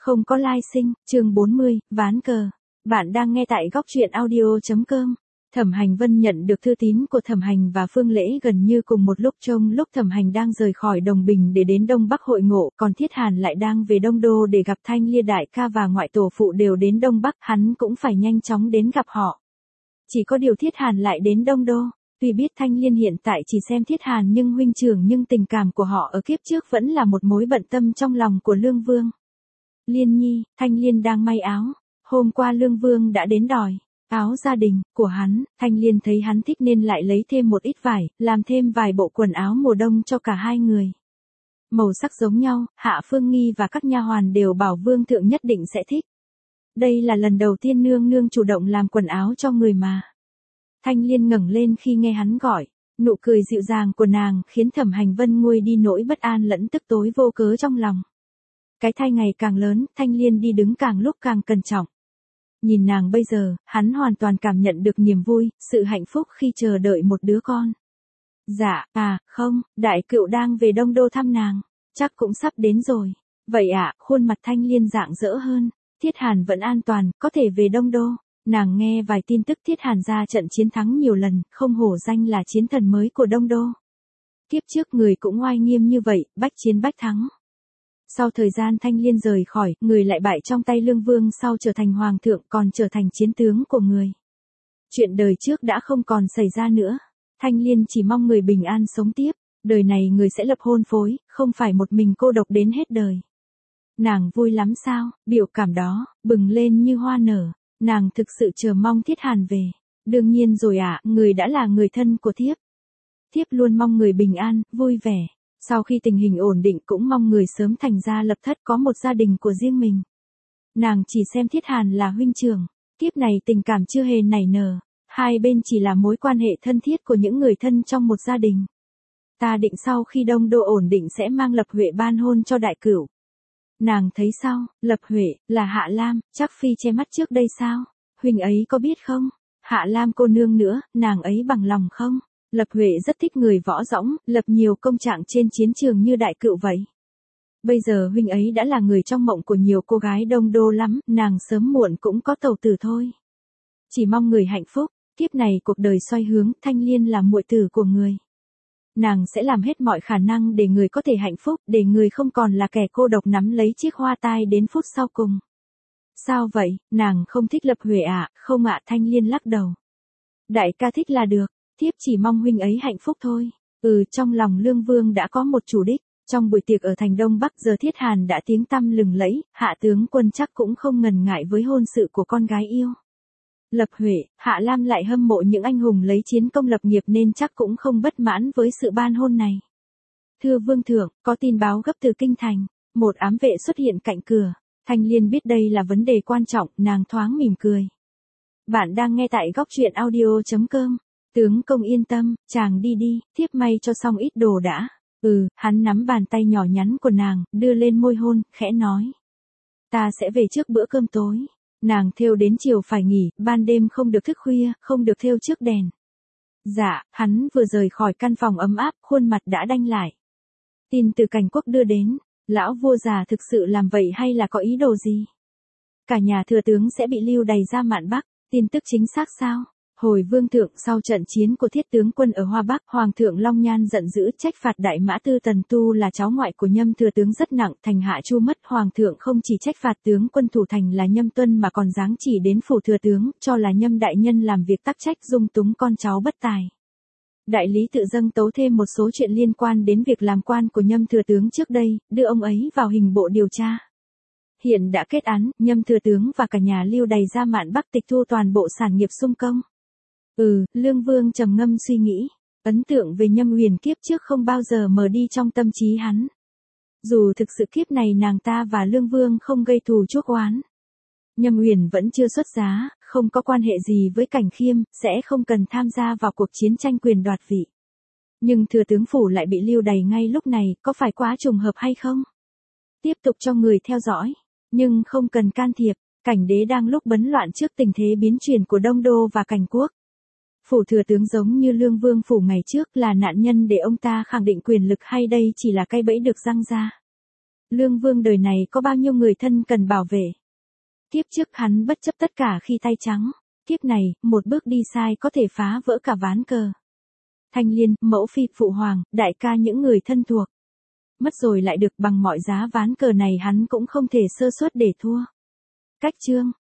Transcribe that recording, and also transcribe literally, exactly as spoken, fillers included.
Không có lai sinh, chương bốn mươi, ván cờ. Bạn đang nghe tại góc truyện audio.com. Thẩm Hành Vân nhận được thư tín của Thẩm Hành và Phương Lễ gần như cùng một lúc, trong lúc Thẩm Hành đang rời khỏi Đồng Bình để đến Đông Bắc hội ngộ, còn Thiết Hàn lại đang về Đông Đô để gặp Thanh Lia đại ca và ngoại tổ phụ đều đến Đông Bắc, hắn cũng phải nhanh chóng đến gặp họ. Chỉ có điều Thiết Hàn lại đến Đông Đô. Tuy biết Thanh Liên hiện tại chỉ xem Thiết Hàn nhưng huynh trưởng, nhưng tình cảm của họ ở kiếp trước vẫn là một mối bận tâm trong lòng của Lương Vương. Liên Nhi, Thanh Liên đang may áo. Hôm qua Lương Vương đã đến đòi áo gia đình của hắn, Thanh Liên thấy hắn thích nên lại lấy thêm một ít vải, làm thêm vài bộ quần áo mùa đông cho cả hai người. Màu sắc giống nhau, Hạ Phương Nghi và các nha hoàn đều bảo Vương thượng nhất định sẽ thích. Đây là lần đầu tiên nương nương chủ động làm quần áo cho người mà. Thanh Liên ngẩng lên khi nghe hắn gọi, nụ cười dịu dàng của nàng khiến Thẩm Hành Vân nguôi đi nỗi bất an lẫn tức tối vô cớ trong lòng. Cái thai ngày càng lớn, Thanh Liên đi đứng càng lúc càng cẩn trọng. Nhìn nàng bây giờ, hắn hoàn toàn cảm nhận được niềm vui, sự hạnh phúc khi chờ đợi một đứa con. Dạ, à, không, đại cựu đang về Đông Đô thăm nàng, chắc cũng sắp đến rồi. Vậy ạ, à, khuôn mặt Thanh Liên rạng rỡ hơn. Thiết Hàn vẫn an toàn, có thể về Đông Đô. Nàng nghe vài tin tức Thiết Hàn ra trận chiến thắng nhiều lần, không hổ danh là chiến thần mới của Đông Đô. Kiếp trước người cũng oai nghiêm như vậy, bách chiến bách thắng. Sau thời gian Thanh Liên rời khỏi, người lại bại trong tay Lương Vương, sau trở thành hoàng thượng còn trở thành chiến tướng của người. Chuyện đời trước đã không còn xảy ra nữa. Thanh Liên chỉ mong người bình an sống tiếp, đời này người sẽ lập hôn phối, không phải một mình cô độc đến hết đời. Nàng vui lắm sao, biểu cảm đó, bừng lên như hoa nở. Nàng thực sự chờ mong Thiết Hàn về. Đương nhiên rồi ạ, à, người đã là người thân của thiếp. Thiếp luôn mong người bình an, vui vẻ. Sau khi tình hình ổn định cũng mong người sớm thành gia lập thất, có một gia đình của riêng mình. Nàng chỉ xem Thiết Hàn là huynh trưởng. Kiếp này tình cảm chưa hề nảy nở. Hai bên chỉ là mối quan hệ thân thiết của những người thân trong một gia đình. Ta định sau khi Đông Đô ổn định sẽ mang Lập Huệ ban hôn cho đại cửu. Nàng thấy sao, Lập Huệ, là Hạ Lam, chắc phi che mắt trước đây sao? Huynh ấy có biết không? Hạ Lam cô nương nữa, nàng ấy bằng lòng không? Lập Huệ rất thích người võ dõng, lập nhiều công trạng trên chiến trường như đại cựu vậy. Bây giờ huynh ấy đã là người trong mộng của nhiều cô gái Đông Đô lắm, nàng sớm muộn cũng có tẩu tử thôi. Chỉ mong người hạnh phúc, kiếp này cuộc đời xoay hướng, Thanh Liên là muội tử của người. Nàng sẽ làm hết mọi khả năng để người có thể hạnh phúc, để người không còn là kẻ cô độc nắm lấy chiếc hoa tai đến phút sau cùng. Sao vậy, nàng không thích Lập Huệ ạ? À? Không ạ, Thanh Liên lắc đầu. Đại ca thích là được, thiếp chỉ mong huynh ấy hạnh phúc thôi. Ừ, trong lòng Lương Vương đã có một chủ đích. Trong buổi tiệc ở thành Đông Bắc giờ Thiết Hàn đã tiếng tăm lừng lẫy, Hạ tướng quân chắc cũng không ngần ngại với hôn sự của con gái yêu. Lập Huệ, Hạ Lam lại hâm mộ những anh hùng lấy chiến công lập nghiệp nên chắc cũng không bất mãn với sự ban hôn này. Thưa Vương thượng, có tin báo gấp từ kinh thành, một ám vệ xuất hiện cạnh cửa. Thanh Liên biết đây là vấn đề quan trọng, nàng thoáng mỉm cười. Bạn đang nghe tại góc truyện audio.com. Tướng công yên tâm, chàng đi đi, thiếp may cho xong ít đồ đã. Ừ, hắn nắm bàn tay nhỏ nhắn của nàng, đưa lên môi hôn, khẽ nói. Ta sẽ về trước bữa cơm tối. Nàng thêu đến chiều phải nghỉ, ban đêm không được thức khuya, không được thêu trước đèn. Dạ, hắn vừa rời khỏi căn phòng ấm áp, khuôn mặt đã đanh lại. Tin từ Cảnh Quốc đưa đến, lão vua già thực sự làm vậy hay là có ý đồ gì? Cả nhà thừa tướng sẽ bị lưu đày ra Mạn Bắc, tin tức chính xác sao? Hồi Vương thượng, sau trận chiến của Thiết tướng quân ở Hoa Bắc, Hoàng thượng Long Nhan giận dữ trách phạt Đại Mã Tư Tần Tu là cháu ngoại của Nhâm thừa tướng rất nặng, thành hạ chu mất. Hoàng thượng không chỉ trách phạt tướng quân thủ thành là Nhâm Tuân mà còn giáng chỉ đến phủ thừa tướng, cho là Nhâm đại nhân làm việc tắc trách, dung túng con cháu bất tài. Đại lý tự dâng tấu thêm một số chuyện liên quan đến việc làm quan của Nhâm thừa tướng trước đây, đưa ông ấy vào hình bộ điều tra. Hiện đã kết án, Nhâm thừa tướng và cả nhà lưu đày ra Mạn Bắc, tịch thu toàn bộ sản nghiệp sung công. Ừ, Lương Vương trầm ngâm suy nghĩ, ấn tượng về Nhâm Huyền kiếp trước không bao giờ mờ đi trong tâm trí hắn. Dù thực sự kiếp này nàng ta và Lương Vương không gây thù chuốc oán. Nhâm Huyền vẫn chưa xuất giá, không có quan hệ gì với Cảnh Khiêm, sẽ không cần tham gia vào cuộc chiến tranh quyền đoạt vị. Nhưng thừa tướng phủ lại bị lưu đày ngay lúc này, có phải quá trùng hợp hay không? Tiếp tục cho người theo dõi, nhưng không cần can thiệp, Cảnh đế đang lúc bấn loạn trước tình thế biến chuyển của Đông Đô và Cảnh Quốc. Phủ thừa tướng giống như Lương Vương phủ ngày trước là nạn nhân để ông ta khẳng định quyền lực, hay đây chỉ là cây bẫy được răng ra? Lương Vương đời này có bao nhiêu người thân cần bảo vệ. Kiếp trước hắn bất chấp tất cả khi tay trắng. Kiếp này, một bước đi sai có thể phá vỡ cả ván cờ. Thanh Liên, mẫu phi, phụ hoàng, đại ca những người thân thuộc. Mất rồi lại được, bằng mọi giá ván cờ này hắn cũng không thể sơ suất để thua. Cách chương